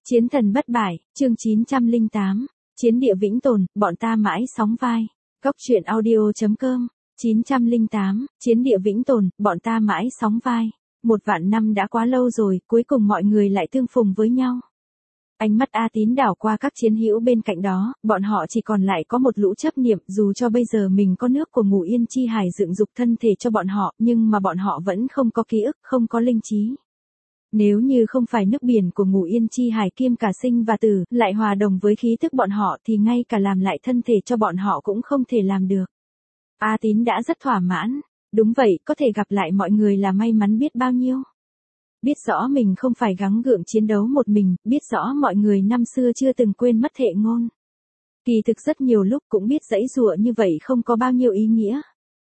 Chiến thần bất bại, chương 908. Chiến địa vĩnh tồn, bọn ta mãi sóng vai. Góc truyện audio.com. 908. Chiến địa vĩnh tồn, bọn ta mãi sóng vai. 1.000 năm đã quá lâu rồi, cuối cùng mọi người lại tương phùng với nhau. Ánh mắt A Tín đảo qua các chiến hữu bên cạnh đó, bọn họ chỉ còn lại có một lũ chấp niệm, dù cho bây giờ mình có nước của Ngũ Yên Chi Hải dựng dục thân thể cho bọn họ, nhưng mà bọn họ vẫn không có ký ức, không có linh trí. Nếu như không phải nước biển của Ngũ Yên Chi Hải kiêm cả sinh và tử, lại hòa đồng với khí tức bọn họ thì ngay cả làm lại thân thể cho bọn họ cũng không thể làm được. A Tín đã rất thỏa mãn. Đúng vậy, có thể gặp lại mọi người là may mắn biết bao nhiêu. Biết rõ mình không phải gắng gượng chiến đấu một mình, biết rõ mọi người năm xưa chưa từng quên mất thệ ngôn. Kỳ thực rất nhiều lúc cũng biết giãy giụa như vậy không có bao nhiêu ý nghĩa.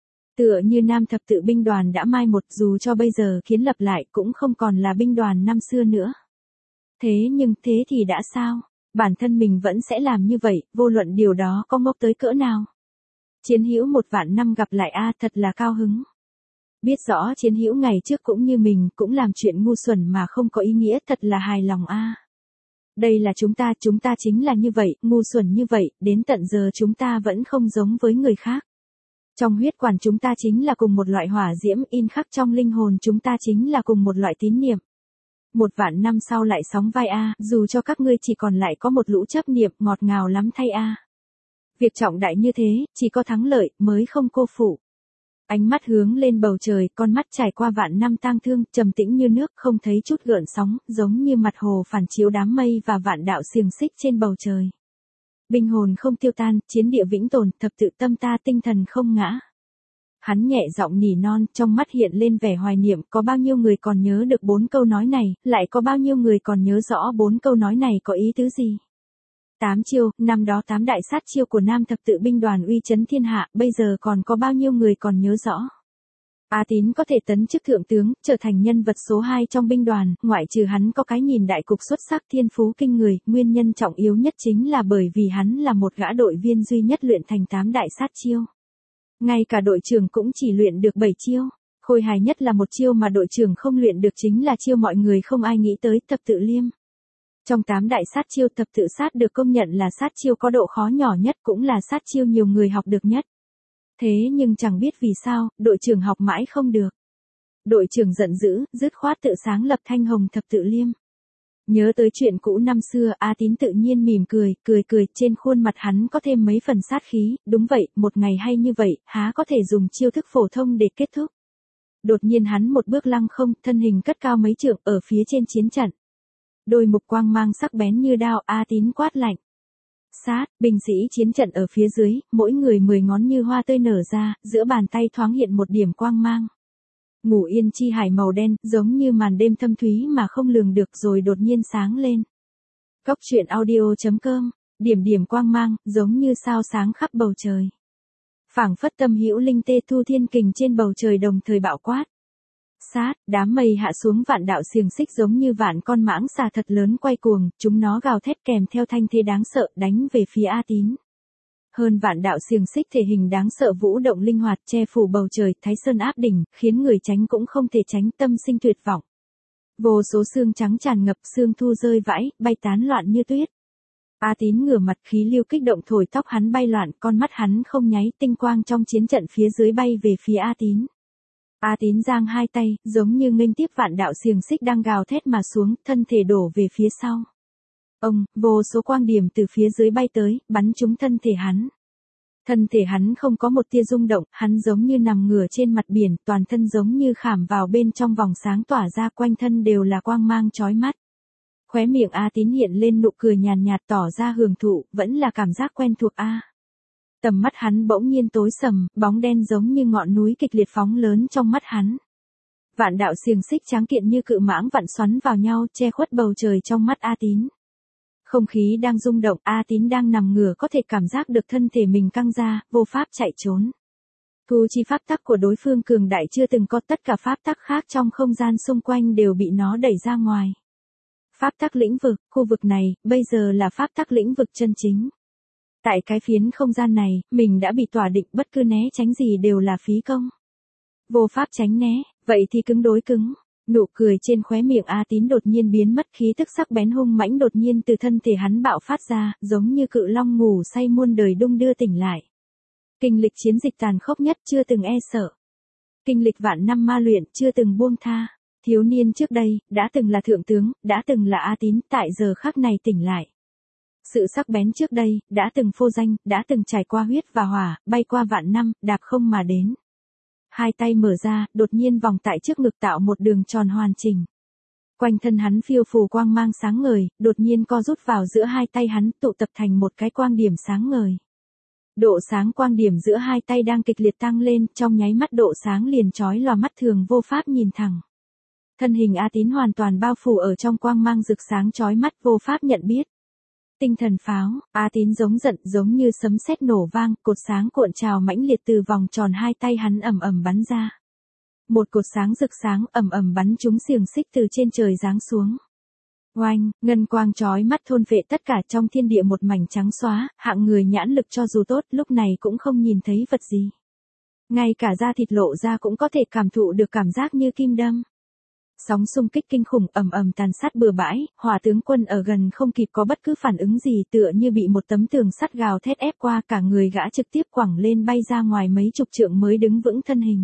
Tựa như Nam Thập Tự binh đoàn đã mai một, dù cho bây giờ kiến lập lại cũng không còn là binh đoàn năm xưa nữa. Thế nhưng thế thì đã sao? Bản thân mình vẫn sẽ làm như vậy, vô luận điều đó có ngốc tới cỡ nào. Chiến hữu 1.000 năm gặp lại A thật là cao hứng. Biết rõ chiến hữu ngày trước cũng như mình cũng làm chuyện ngu xuẩn mà không có ý nghĩa thật là hài lòng A. Đây là chúng ta chính là như vậy, ngu xuẩn như vậy, đến tận giờ chúng ta vẫn không giống với người khác. Trong huyết quản chúng ta chính là cùng một loại hỏa diễm in khắc trong linh hồn chúng ta chính là cùng một loại tín niệm. 1.000 năm sau lại sóng vai A, dù cho các ngươi chỉ còn lại có một lũ chấp niệm ngọt ngào lắm thay A. Việc trọng đại như thế, chỉ có thắng lợi mới không cô phụ. Ánh mắt hướng lên bầu trời, con mắt trải qua vạn năm tang thương, trầm tĩnh như nước, không thấy chút gợn sóng, giống như mặt hồ phản chiếu đám mây và vạn đạo xiềng xích trên bầu trời. Binh hồn không tiêu tan, chiến địa vĩnh tồn, thập tự tâm ta tinh thần không ngã. Hắn nhẹ giọng nỉ non, trong mắt hiện lên vẻ hoài niệm, có bao nhiêu người còn nhớ được 4 câu nói này, lại có bao nhiêu người còn nhớ rõ 4 câu nói này có ý tứ gì. 8 chiêu, năm đó 8 đại sát chiêu của Nam Thập Tự binh đoàn uy chấn thiên hạ, bây giờ còn có bao nhiêu người còn nhớ rõ. A Tín có thể tấn chức thượng tướng, trở thành nhân vật số 2 trong binh đoàn, ngoại trừ hắn có cái nhìn đại cục xuất sắc thiên phú kinh người, nguyên nhân trọng yếu nhất chính là bởi vì hắn là một gã đội viên duy nhất luyện thành 8 đại sát chiêu. Ngay cả đội trưởng cũng chỉ luyện được 7 chiêu. Khôi hài nhất là một chiêu mà đội trưởng không luyện được chính là chiêu mọi người không ai nghĩ tới, thập tự liêm. Trong 8 đại sát chiêu, thập tự sát được công nhận là sát chiêu có độ khó nhỏ nhất, cũng là sát chiêu nhiều người học được nhất. Thế nhưng chẳng biết vì sao, đội trưởng học mãi không được. Đội trưởng giận dữ, dứt khoát tự sáng lập thanh hồng thập tự liêm. Nhớ tới chuyện cũ năm xưa, A Tín tự nhiên mỉm cười, trên khuôn mặt hắn có thêm mấy phần sát khí, đúng vậy, một ngày hay như vậy, há có thể dùng chiêu thức phổ thông để kết thúc. Đột nhiên hắn một bước lăng không, thân hình cất cao mấy trượng ở phía trên chiến trận. Đôi mục quang mang sắc bén như đao, A Tín quát lạnh. Sát, binh sĩ chiến trận ở phía dưới, mỗi người 10 ngón như hoa tươi nở ra, giữa bàn tay thoáng hiện một điểm quang mang. Ngũ Yên Chi Hải màu đen, giống như màn đêm thâm thúy mà không lường được rồi đột nhiên sáng lên. Góc truyện audio.com, điểm quang mang, giống như sao sáng khắp bầu trời. Phảng phất tâm hữu linh tê thu thiên kình trên bầu trời đồng thời bạo quát. Sát, đám mây hạ xuống vạn đạo xiềng xích giống như vạn con mãng xà thật lớn quay cuồng, chúng nó gào thét kèm theo thanh thế đáng sợ đánh về phía A Tín. Hơn vạn đạo xiềng xích thể hình đáng sợ vũ động linh hoạt che phủ bầu trời, Thái Sơn áp đỉnh, khiến người tránh cũng không thể tránh, tâm sinh tuyệt vọng. Vô số xương trắng tràn ngập, xương thu rơi vãi, bay tán loạn như tuyết. A Tín ngửa mặt, khí lưu kích động thổi tóc hắn bay loạn, con mắt hắn không nháy, tinh quang trong chiến trận phía dưới bay về phía A Tín. A Tín giang hai tay, giống như nghênh tiếp vạn đạo xiềng xích đang gào thét mà xuống, thân thể đổ về phía sau. Vô số quang điểm từ phía dưới bay tới, bắn trúng thân thể hắn. Thân thể hắn không có một tia rung động, hắn giống như nằm ngửa trên mặt biển, toàn thân giống như khảm vào bên trong vòng sáng tỏa ra, quanh thân đều là quang mang chói mắt. Khóe miệng A Tín hiện lên nụ cười nhàn nhạt tỏ ra hưởng thụ, vẫn là cảm giác quen thuộc A. Tầm mắt hắn bỗng nhiên tối sầm, bóng đen giống như ngọn núi kịch liệt phóng lớn trong mắt hắn. Vạn đạo xiềng xích tráng kiện như cự mãng vặn xoắn vào nhau, che khuất bầu trời trong mắt A Tín. Không khí đang rung động, A Tín đang nằm ngửa có thể cảm giác được thân thể mình căng ra, vô pháp chạy trốn. Thu chi pháp tắc của đối phương cường đại chưa từng có, tất cả pháp tắc khác trong không gian xung quanh đều bị nó đẩy ra ngoài. Pháp tắc lĩnh vực, khu vực này, bây giờ là pháp tắc lĩnh vực chân chính. Tại cái phiến không gian này, mình đã bị tỏa định, bất cứ né tránh gì đều là phí công. Vô pháp tránh né, vậy thì cứng đối cứng. Nụ cười trên khóe miệng A Tín đột nhiên biến mất, khí tức sắc bén hung mãnh đột nhiên từ thân thể hắn bạo phát ra, giống như cự long ngủ say muôn đời đung đưa tỉnh lại. Kinh lịch chiến dịch tàn khốc nhất chưa từng e sợ. Kinh lịch vạn năm ma luyện chưa từng buông tha. Thiếu niên trước đây, đã từng là thượng tướng, đã từng là A Tín, tại giờ khắc này tỉnh lại. Sự sắc bén trước đây, đã từng phô danh, đã từng trải qua huyết và hỏa, bay qua vạn năm, đạp không mà đến. Hai tay mở ra, đột nhiên vòng tại trước ngực tạo một đường tròn hoàn chỉnh. Quanh thân hắn phiêu phù quang mang sáng ngời, đột nhiên co rút vào giữa hai tay hắn, tụ tập thành một cái quang điểm sáng ngời. Độ sáng quang điểm giữa hai tay đang kịch liệt tăng lên, trong nháy mắt độ sáng liền chói lòa mắt thường vô pháp nhìn thẳng. Thân hình A Tín hoàn toàn bao phủ ở trong quang mang rực sáng chói mắt vô pháp nhận biết. Tinh thần pháo, A Tín giống giận giống như sấm sét nổ vang, cột sáng cuộn trào mãnh liệt từ vòng tròn hai tay hắn ầm ầm bắn ra. Một cột sáng rực sáng ầm ầm bắn trúng xiềng xích từ trên trời giáng xuống. Oanh, ngân quang chói mắt thôn phệ tất cả trong thiên địa một mảnh trắng xóa, hạng người nhãn lực cho dù tốt lúc này cũng không nhìn thấy vật gì. Ngay cả da thịt lộ ra cũng có thể cảm thụ được cảm giác như kim đâm. Sóng xung kích kinh khủng ầm ầm tàn sát bừa bãi, Hỏa tướng quân ở gần không kịp có bất cứ phản ứng gì, tựa như bị một tấm tường sắt gào thét ép qua, cả người gã trực tiếp quẳng lên bay ra ngoài mấy chục trượng mới đứng vững thân hình.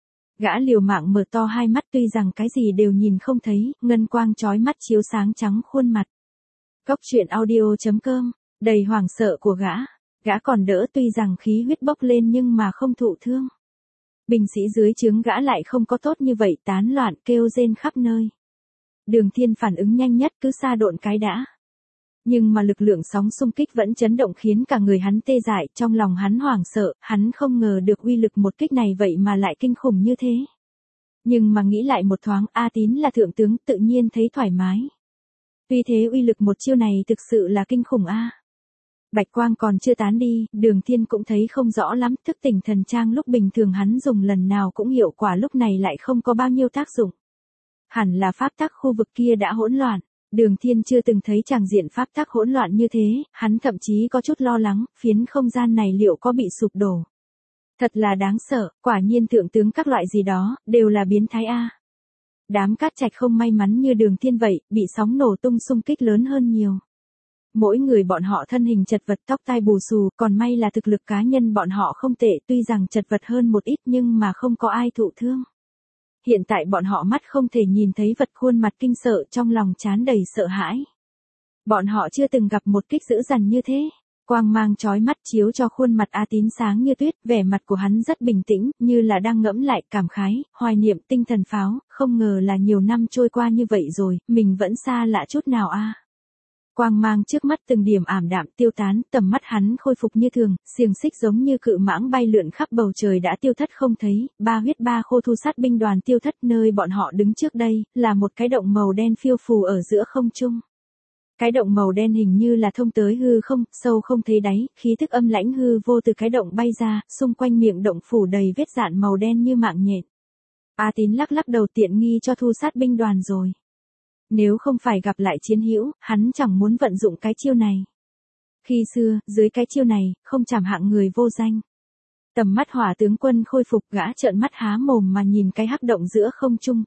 Gã liều mạng mở to hai mắt, tuy rằng cái gì đều nhìn không thấy, ngân quang chói mắt chiếu sáng trắng khuôn mặt. Cốc truyện audio.com, đầy hoảng sợ của gã còn đỡ, tuy rằng khí huyết bốc lên nhưng mà không thụ thương. Binh sĩ dưới trướng gã lại không có tốt như vậy, tán loạn kêu rên khắp nơi. Đường Thiên phản ứng nhanh nhất, cứ xa độn cái đã. Nhưng mà lực lượng sóng xung kích vẫn chấn động khiến cả người hắn tê dại, trong lòng hắn hoảng sợ, hắn không ngờ được uy lực một kích này vậy mà lại kinh khủng như thế. Nhưng mà nghĩ lại một thoáng, A Tín là thượng tướng, tự nhiên thấy thoải mái. Tuy thế uy lực một chiêu này thực sự là kinh khủng a. Bạch quang còn chưa tán đi, Đường Thiên cũng thấy không rõ lắm, thức tỉnh thần trang lúc bình thường hắn dùng lần nào cũng hiệu quả, lúc này lại không có bao nhiêu tác dụng. Hẳn là pháp tắc khu vực kia đã hỗn loạn. Đường Thiên chưa từng thấy tràng diện pháp tắc hỗn loạn như thế, hắn thậm chí có chút lo lắng, phiến không gian này liệu có bị sụp đổ. Thật là đáng sợ, quả nhiên thượng tướng các loại gì đó, đều là biến thái a. Đám Cát Trạch không may mắn như Đường Thiên vậy, bị sóng nổ tung xung kích lớn hơn nhiều. Mỗi người bọn họ thân hình chật vật, tóc tai bù xù, còn may là thực lực cá nhân bọn họ không tệ, tuy rằng chật vật hơn một ít nhưng mà không có ai thụ thương. Hiện tại bọn họ mắt không thể nhìn thấy vật, khuôn mặt kinh sợ, trong lòng tràn đầy sợ hãi. Bọn họ chưa từng gặp một kích dữ dằn như thế. Quang mang chói mắt chiếu cho khuôn mặt A Tín sáng như tuyết, vẻ mặt của hắn rất bình tĩnh, như là đang ngẫm lại, cảm khái, hoài niệm tinh thần pháo, không ngờ là nhiều năm trôi qua như vậy rồi, mình vẫn xa lạ chút nào a. Quang mang trước mắt từng điểm ảm đạm tiêu tán, tầm mắt hắn khôi phục như thường, xiềng xích giống như cự mãng bay lượn khắp bầu trời đã tiêu thất không thấy, ba huyết ba khô thu sát binh đoàn tiêu thất, nơi bọn họ đứng trước đây, là một cái động màu đen phiêu phù ở giữa không trung. Cái động màu đen hình như là thông tới hư không, sâu không thấy đáy, khí thức âm lãnh hư vô từ cái động bay ra, xung quanh miệng động phủ đầy vết dạn màu đen như mạng nhện. A Tín lắc lắc đầu, tiện nghi cho thu sát binh đoàn rồi. Nếu không phải gặp lại chiến hữu, hắn chẳng muốn vận dụng cái chiêu này. Khi xưa, dưới cái chiêu này, không chảm hạng người vô danh. Tầm mắt Hỏa tướng quân khôi phục, gã trợn mắt há mồm mà nhìn cái hắc động giữa không trung,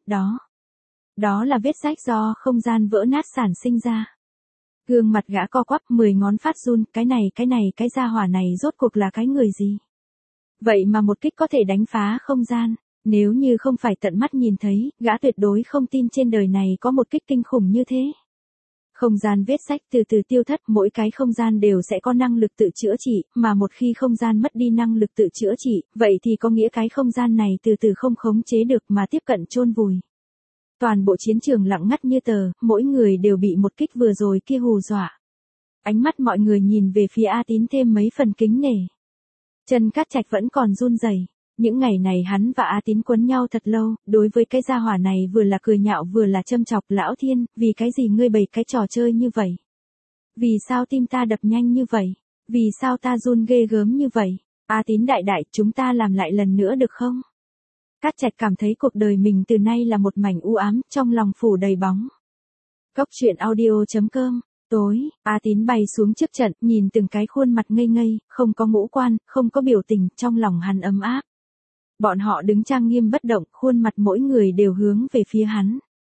đó là vết rách do không gian vỡ nát sản sinh ra. Gương mặt gã co quắp, 10 ngón phát run, cái gia hỏa này rốt cuộc là cái người gì? Vậy mà một kích có thể đánh phá không gian. Nếu như không phải tận mắt nhìn thấy, gã tuyệt đối không tin trên đời này có một kích kinh khủng như thế. Không gian vết rách từ từ tiêu thất, mỗi cái không gian đều sẽ có năng lực tự chữa trị, mà một khi không gian mất đi năng lực tự chữa trị, vậy thì có nghĩa cái không gian này từ từ không khống chế được mà tiếp cận chôn vùi. Toàn bộ chiến trường lặng ngắt như tờ, mỗi người đều bị một kích vừa rồi kia hù dọa. Ánh mắt mọi người nhìn về phía A Tín thêm mấy phần kính nể. Chân Cát Trạch vẫn còn run rẩy. Những ngày này hắn và A Tín quấn nhau thật lâu, đối với cái gia hỏa này vừa là cười nhạo vừa là châm chọc. Lão Thiên, vì cái gì ngươi bày cái trò chơi như vậy? Vì sao tim ta đập nhanh như vậy? Vì sao ta run ghê gớm như vậy? A Tín đại đại, chúng ta làm lại lần nữa được không? Cát Trạch cảm thấy cuộc đời mình từ nay là một mảnh u ám, trong lòng phủ đầy bóng. Cốc truyện audio.com. Tối, A Tín bay xuống trước trận, nhìn từng cái khuôn mặt ngây ngây, không có ngũ quan, không có biểu tình, trong lòng hắn ấm áp. Bọn họ đứng trang nghiêm bất động, khuôn mặt mỗi người đều hướng về phía hắn.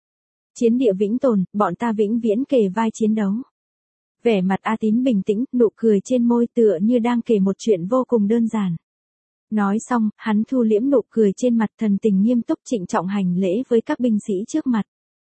Chiến địa vĩnh tồn, bọn ta vĩnh viễn kề vai chiến đấu. Vẻ mặt A Tín bình tĩnh, nụ cười trên môi tựa như đang kể một chuyện vô cùng đơn giản. Nói xong, hắn thu liễm nụ cười trên mặt, thần tình nghiêm túc trịnh trọng hành lễ với các binh sĩ trước mặt.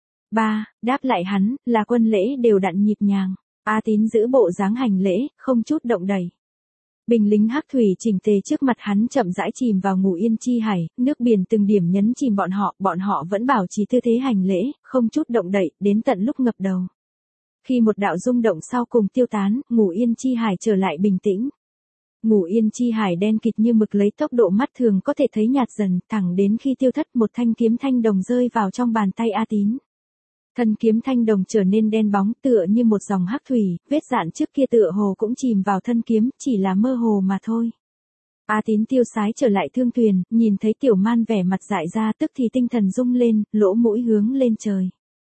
Đáp lại hắn, là quân lễ đều đặn nhịp nhàng. A Tín giữ bộ dáng hành lễ, không chút động đậy. Binh lính hắc thủy chỉnh tề trước mặt hắn chậm rãi chìm vào ngủ yên chi hải, nước biển từng điểm nhấn chìm bọn họ vẫn bảo trì tư thế hành lễ, không chút động đậy, đến tận lúc ngập đầu. Khi một đạo rung động sau cùng tiêu tán, ngủ yên chi hải trở lại bình tĩnh. Ngủ yên chi hải đen kịt như mực lấy tốc độ mắt thường có thể thấy nhạt dần, thẳng đến khi tiêu thất một thanh kiếm thanh đồng rơi vào trong bàn tay A Tín. Thân kiếm thanh đồng trở nên đen bóng tựa như một dòng hắc thủy, vết dạn trước kia tựa hồ cũng chìm vào thân kiếm, chỉ là mơ hồ mà thôi. A Tín tiêu sái trở lại thương thuyền, nhìn thấy Tiểu Man vẻ mặt dại ra tức thì tinh thần rung lên, lỗ mũi hướng lên trời.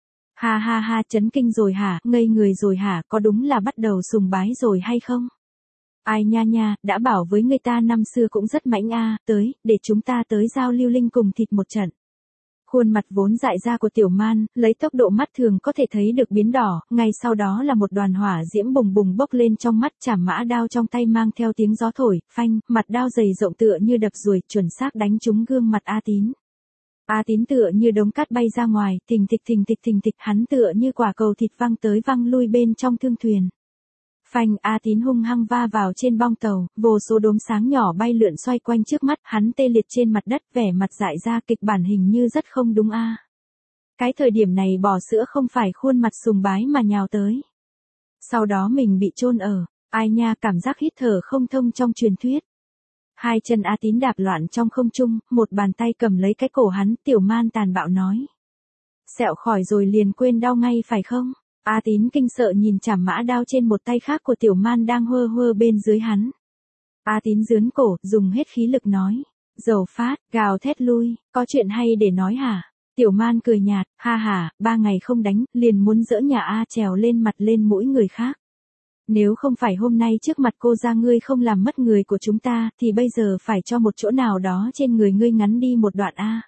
Ha ha ha, chấn kinh rồi hả, ngây người rồi hả, có đúng là bắt đầu sùng bái rồi hay không? Ai nha nha, đã bảo với người ta năm xưa cũng rất mãnh tới, để chúng ta tới giao lưu linh cùng thịt một trận. Khuôn mặt vốn dại ra của Tiểu Man, lấy tốc độ mắt thường có thể thấy được biến đỏ, ngay sau đó là một đoàn hỏa diễm bùng bùng bốc lên trong mắt, chảm mã đao trong tay mang theo tiếng gió thổi, phanh, mặt đao dày rộng tựa như đập ruồi, chuẩn xác đánh trúng gương mặt A Tín. A Tín tựa như đống cát bay ra ngoài, thình thịch, hắn tựa như quả cầu thịt văng tới văng lui bên trong thương thuyền. Phanh, A Tín hung hăng va vào trên bong tàu, vô số đốm sáng nhỏ bay lượn xoay quanh trước mắt, hắn tê liệt trên mặt đất, vẻ mặt dại ra, kịch bản hình như rất không đúng a. Cái thời điểm này bò sữa không phải khuôn mặt sùng bái mà nhào tới. Sau đó mình bị chôn ở, ai nha, cảm giác hít thở không thông trong truyền thuyết. Hai chân A Tín đạp loạn trong không trung, một bàn tay cầm lấy cái cổ hắn, Tiểu Man tàn bạo nói. Sẹo khỏi rồi liền quên đau ngay phải không? A Tín kinh sợ nhìn chảm mã đao trên một tay khác của Tiểu Man đang hơ hơ bên dưới hắn. A Tín giướn cổ, dùng hết khí lực nói. Dầu phát, gào thét lui, có chuyện hay để nói hả? Tiểu Man cười nhạt, ha ha, 3 ngày không đánh, liền muốn dỡ nhà A trèo lên mặt lên mũi người khác. Nếu không phải hôm nay trước mặt cô ra ngươi không làm mất người của chúng ta, thì bây giờ phải cho một chỗ nào đó trên người ngươi ngắn đi một đoạn A.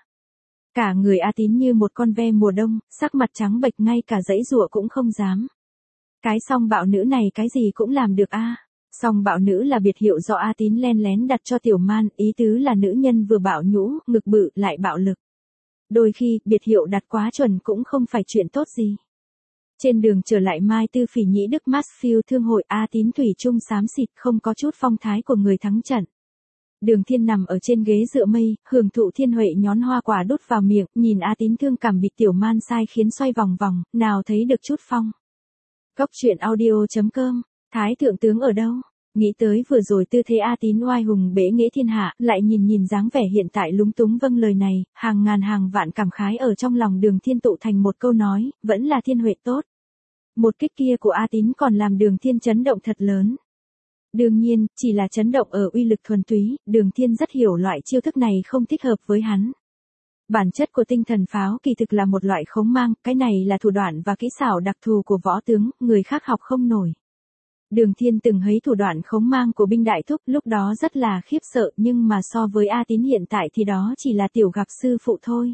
Cả người A Tín như một con ve mùa đông, sắc mặt trắng bệch ngay cả giãy giụa cũng không dám. Cái song bạo nữ này cái gì cũng làm được a. Song bạo nữ là biệt hiệu do A Tín len lén đặt cho Tiểu Man, ý tứ là nữ nhân vừa bạo nhũ, ngực bự lại bạo lực. Đôi khi, biệt hiệu đặt quá chuẩn cũng không phải chuyện tốt gì. Trên đường trở lại Mai Tư Phỉ Nhĩ Đức Mansfield thương hội, A Tín thủy chung xám xịt, không có chút phong thái của người thắng trận. Đường Thiên nằm ở trên ghế dựa mây, hưởng thụ thiên huệ nhón hoa quả đút vào miệng, nhìn A Tín thương cảm bị Tiểu Man sai khiến xoay vòng vòng, nào thấy được chút phong. Cốc truyện audio.com, Thái thượng tướng ở đâu? Nghĩ tới vừa rồi tư thế A Tín oai hùng bế nghệ thiên hạ, lại nhìn dáng vẻ hiện tại lúng túng vâng lời này, hàng ngàn hàng vạn cảm khái ở trong lòng Đường Thiên tụ thành một câu nói, vẫn là thiên huệ tốt. Một kích kia của A Tín còn làm Đường Thiên chấn động thật lớn. Đương nhiên, chỉ là chấn động ở uy lực thuần túy, Đường Thiên rất hiểu loại chiêu thức này không thích hợp với hắn. Bản chất của tinh thần pháo kỳ thực là một loại khống mang, cái này là thủ đoạn và kỹ xảo đặc thù của võ tướng, người khác học không nổi. Đường Thiên từng thấy thủ đoạn khống mang của binh đại thúc, lúc đó rất là khiếp sợ, nhưng mà so với A Tín hiện tại thì đó chỉ là tiểu gặp sư phụ thôi.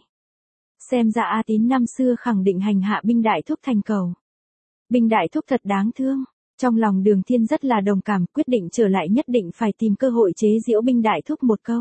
Xem ra A Tín năm xưa khẳng định hành hạ binh đại thúc thành cầu. Binh đại thúc thật đáng thương. Trong lòng Đường Thiên rất là đồng cảm, quyết định trở lại nhất định phải tìm cơ hội chế giễu binh đại thúc một câu.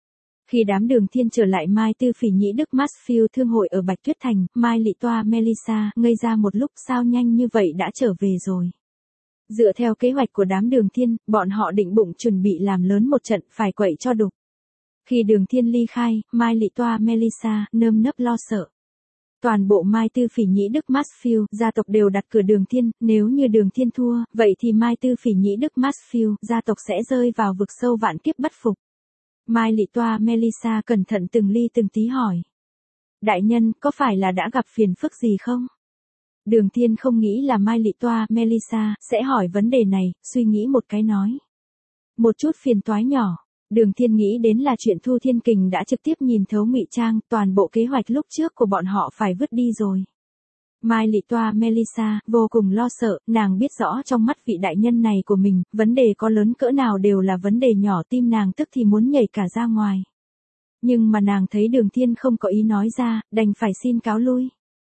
Khi đám Đường Thiên trở lại Mai Tư Phỉ Nhĩ Đức Mansfield thương hội ở Bạch Tuyết Thành, Mai Lị Toa Melissa ngây ra một lúc, sao nhanh như vậy đã trở về rồi. Dựa theo kế hoạch của đám Đường Thiên, bọn họ định bụng chuẩn bị làm lớn một trận, phải quậy cho đục. Khi Đường Thiên ly khai, Mai Lị Toa Melissa nơm nớp lo sợ. Toàn bộ Mai Tư Phỉ Nhĩ Đức Mansfield gia tộc đều đặt cửa Đường Thiên, nếu như Đường Thiên thua, vậy thì Mai Tư Phỉ Nhĩ Đức Mansfield gia tộc sẽ rơi vào vực sâu vạn kiếp bất phục. Mai Lị Toa Melissa cẩn thận từng ly từng tí hỏi. Đại nhân, có phải là đã gặp phiền phức gì không? Đường Thiên không nghĩ là Mai Lị Toa Melissa sẽ hỏi vấn đề này, suy nghĩ một cái nói. Một chút phiền toái nhỏ. Đường Thiên nghĩ đến là chuyện Thu Thiên Kình đã trực tiếp nhìn thấu ngụy trang, toàn bộ kế hoạch lúc trước của bọn họ phải vứt đi rồi. Mai Lị Toa Melissa vô cùng lo sợ, nàng biết rõ trong mắt vị đại nhân này của mình, vấn đề có lớn cỡ nào đều là vấn đề nhỏ, tim nàng tức thì muốn nhảy cả ra ngoài. Nhưng mà nàng thấy Đường Thiên không có ý nói ra, đành phải xin cáo lui.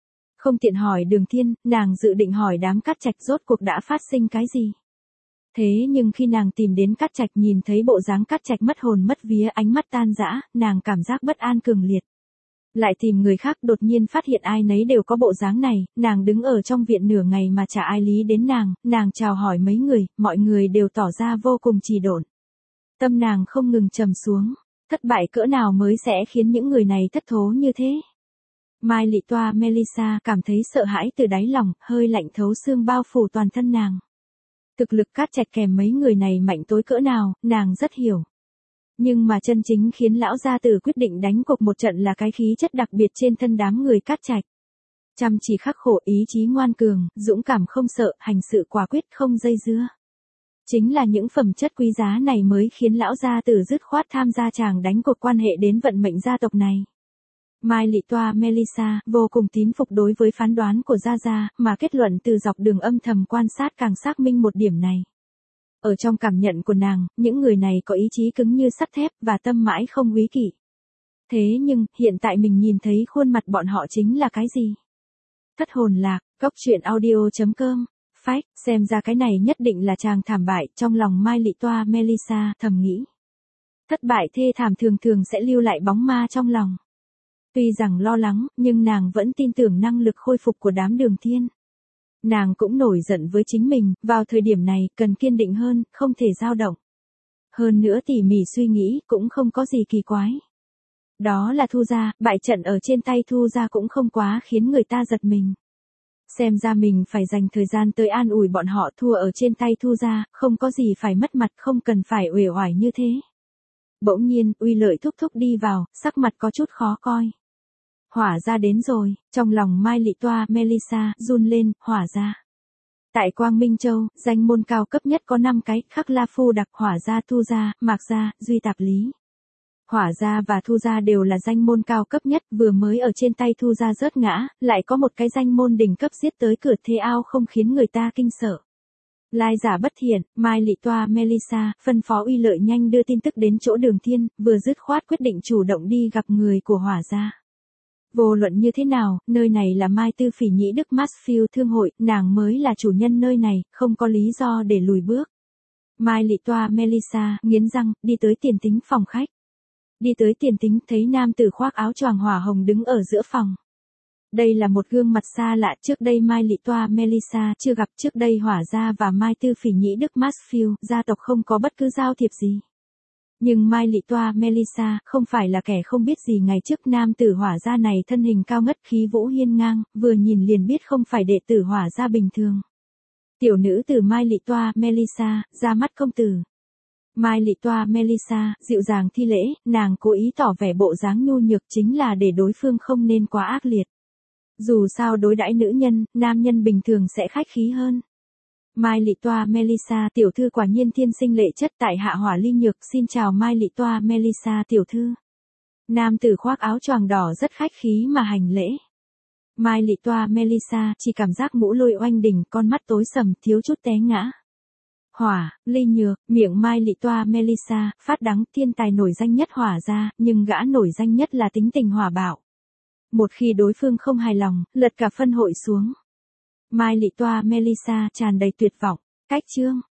Không tiện hỏi Đường Thiên, nàng dự định hỏi đám Cát Trạch rốt cuộc đã phát sinh cái gì. Thế nhưng khi nàng tìm đến Cát Trạch nhìn thấy bộ dáng Cát Trạch mất hồn mất vía ánh mắt tan rã, nàng cảm giác bất an cường liệt. Lại tìm người khác đột nhiên phát hiện ai nấy đều có bộ dáng này, nàng đứng ở trong viện nửa ngày mà chả ai lý đến nàng chào hỏi mấy người, mọi người đều tỏ ra vô cùng trì độn. Tâm nàng không ngừng trầm xuống, thất bại cỡ nào mới sẽ khiến những người này thất thố như thế. Mai Lị Toa Melissa cảm thấy sợ hãi từ đáy lòng, hơi lạnh thấu xương bao phủ toàn thân nàng. Thực lực Cát Trạch kèm mấy người này mạnh tối cỡ nào, nàng rất hiểu. Nhưng mà chân chính khiến lão gia tử quyết định đánh cuộc một trận là cái khí chất đặc biệt trên thân đám người Cát Trạch. Chăm chỉ khắc khổ, ý chí ngoan cường, dũng cảm không sợ, hành sự quả quyết không dây dưa. Chính là những phẩm chất quý giá này mới khiến lão gia tử dứt khoát tham gia chàng đánh cuộc quan hệ đến vận mệnh gia tộc này. Mai Lị Toa Melissa vô cùng tín phục đối với phán đoán của Gia Gia, mà kết luận từ dọc đường âm thầm quan sát càng xác minh một điểm này. Ở trong cảm nhận của nàng, những người này có ý chí cứng như sắt thép và tâm mãi không úy kỵ. Thế nhưng, hiện tại mình nhìn thấy khuôn mặt bọn họ chính là cái gì? Thất hồn lạc, Cốc Truyện Audio.com. Phách, xem ra cái này nhất định là chàng thảm bại, trong lòng Mai Lị Toa Melissa thầm nghĩ. Thất bại thê thảm thường thường sẽ lưu lại bóng ma trong lòng. Tuy rằng lo lắng, nhưng nàng vẫn tin tưởng năng lực khôi phục của đám Đường Thiên. Nàng cũng nổi giận với chính mình, vào thời điểm này, cần kiên định hơn, không thể dao động. Hơn nữa tỉ mỉ suy nghĩ, cũng không có gì kỳ quái. Đó là Thu Gia, bại trận ở trên tay Thu Gia cũng không quá khiến người ta giật mình. Xem ra mình phải dành thời gian tới an ủi bọn họ, thua ở trên tay Thu Gia, không có gì phải mất mặt, không cần phải uể oải như thế. Bỗng nhiên, Uy Lợi thúc thúc đi vào, sắc mặt có chút khó coi. Hỏa gia đến rồi, trong lòng Mai Lị Toa Melissa run lên, Hỏa gia. Tại Quang Minh Châu, danh môn cao cấp nhất có 5 cái, Khắc La Phu Đặc, Hỏa gia, Thu gia, Mạc gia, Duy Tạp Lý. Hỏa gia và Thu gia đều là danh môn cao cấp nhất, vừa mới ở trên tay Thu gia rớt ngã, lại có một cái danh môn đỉnh cấp giết tới cửa thế ao không khiến người ta kinh sợ. Lai giả bất thiện, Mai Lị Toa Melissa phân phó Uy Lợi nhanh đưa tin tức đến chỗ Đường Thiên, vừa dứt khoát quyết định chủ động đi gặp người của Hỏa gia. Vô luận như thế nào, nơi này là Mai Tư Phỉ Nhĩ Đức Mansfield Thương hội, nàng mới là chủ nhân nơi này, không có lý do để lùi bước. Mai Lị Toa Melissa nghiến răng, đi tới tiền tính phòng khách. Đi tới tiền tính, thấy nam tử khoác áo choàng hỏa hồng đứng ở giữa phòng. Đây là một gương mặt xa lạ, trước đây Mai Lị Toa Melissa chưa gặp, trước đây Hỏa gia và Mai Tư Phỉ Nhĩ Đức Mansfield gia tộc không có bất cứ giao thiệp gì. Nhưng Mai Lị Toa Melissa không phải là kẻ không biết gì, ngày trước nam tử Hỏa gia này thân hình cao ngất, khí vũ hiên ngang, vừa nhìn liền biết không phải đệ tử Hỏa gia bình thường. Tiểu nữ tử Mai Lị Toa Melissa, ra mắt công tử. Mai Lị Toa Melissa dịu dàng thi lễ, nàng cố ý tỏ vẻ bộ dáng nhu nhược chính là để đối phương không nên quá ác liệt. Dù sao đối đãi nữ nhân, nam nhân bình thường sẽ khách khí hơn. Mai Lị Toa Melissa tiểu thư quả nhiên thiên sinh lệ chất, tại hạ Hỏa Ly Nhược, xin chào Mai Lị Toa Melissa tiểu thư. Nam tử khoác áo choàng đỏ rất khách khí mà hành lễ. Mai Lị Toa Melissa chỉ cảm giác mũ lôi oanh đỉnh, con mắt tối sầm, thiếu chút té ngã. Hỏa Ly Nhược, miệng Mai Lị Toa Melissa phát đắng, thiên tài nổi danh nhất Hỏa gia, nhưng gã nổi danh nhất là tính tình hỏa bạo. Một khi đối phương không hài lòng, lật cả phân hội xuống. Mai Lị Toa Melissa tràn đầy tuyệt vọng. Cách chương